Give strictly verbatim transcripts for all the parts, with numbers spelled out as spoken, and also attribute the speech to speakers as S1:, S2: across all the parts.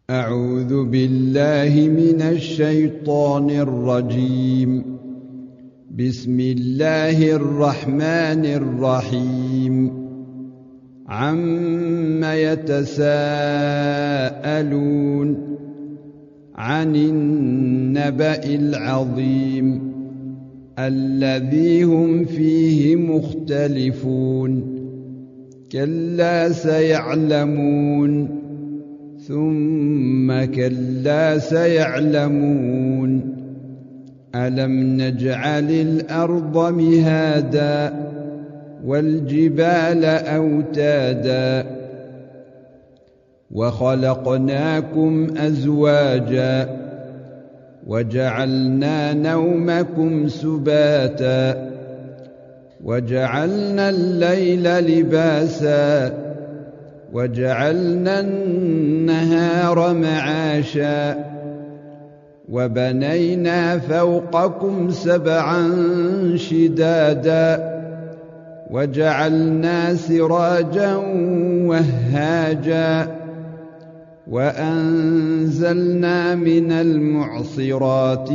S1: أعوذ بالله من الشيطان الرجيم. بسم الله الرحمن الرحيم. عم يتساءلون عن النبأ العظيم الذي هم فيه مختلفون. كلا سيعلمون ثم كلا سيعلمون. ألم نجعل الأرض مهادا والجبال أوتادا وخلقناكم أزواجا وجعلنا نومكم سباتا وجعلنا الليل لباسا وجعلنا النهار معاشا وبنينا فوقكم سبعا شدادا وجعلنا سراجا وهاجا وأنزلنا من المعصرات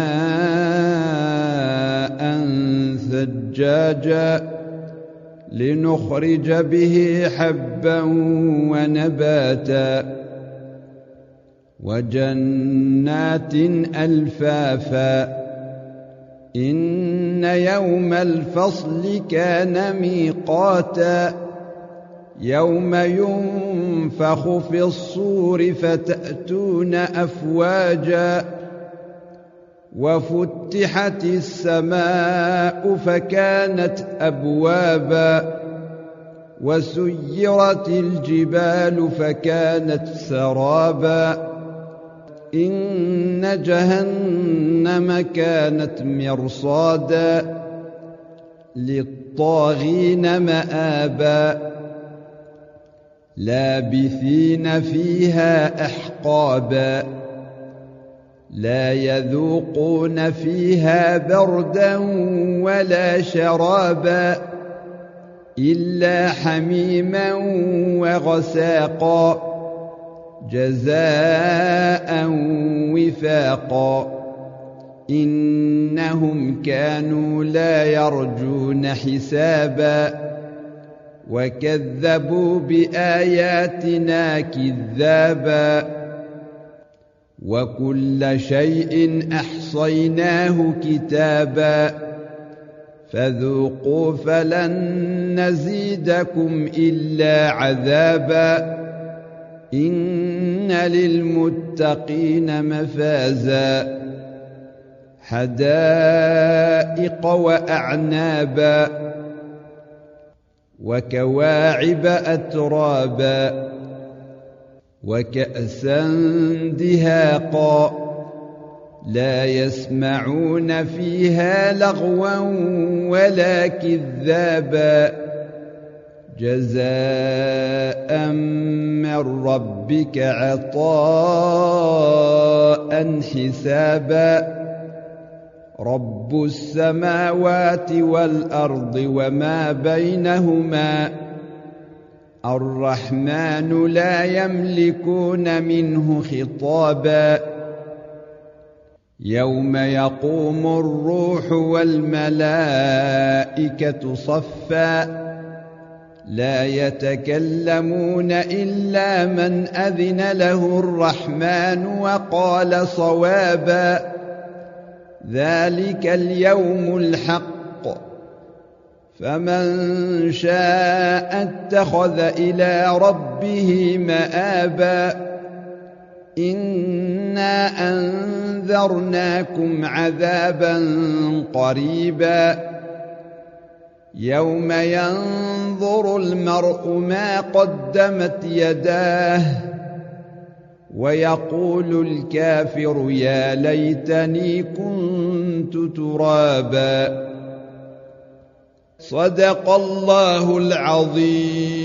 S1: ماء ثجاجا لنخرج به حبا ونباتا وجنات ألفافا. إن يوم الفصل كان ميقاتا يوم ينفخ في الصور فتأتون أفواجا وفتحت السماء فكانت أبوابا وسيرت الجبال فكانت سرابا. إن جهنم كانت مرصادا للطاغين مآبا لابثين فيها أحقابا لا يذوقون فيها بردا ولا شرابا إلا حميما وغساقا جزاء وفاقا. إنهم كانوا لا يرجون حسابا وكذبوا بآياتنا كذابا وكل شيء أحصيناه كتابا فذوقوا فلن نزيدكم إلا عذابا. إن للمتقين مفازا حدائق وأعنابا وكواعب أترابا وكأسا دهاقا لا يسمعون فيها لغوا ولا كذابا جزاء من ربك عطاء حسابا. رب السماوات والأرض وما بينهما الرحمن لا يملكون منه خطابا. يوم يقوم الروح والملائكة صفا لا يتكلمون إلا من أذن له الرحمن وقال صوابا. ذلك اليوم الحق فمن شاء اتخذ إلى ربه مآبا. إنا أنذرناكم عذابا قريبا يوم ينظر المرء ما قدمت يداه ويقول الكافر يا ليتني كنت ترابا. صدق الله العظيم.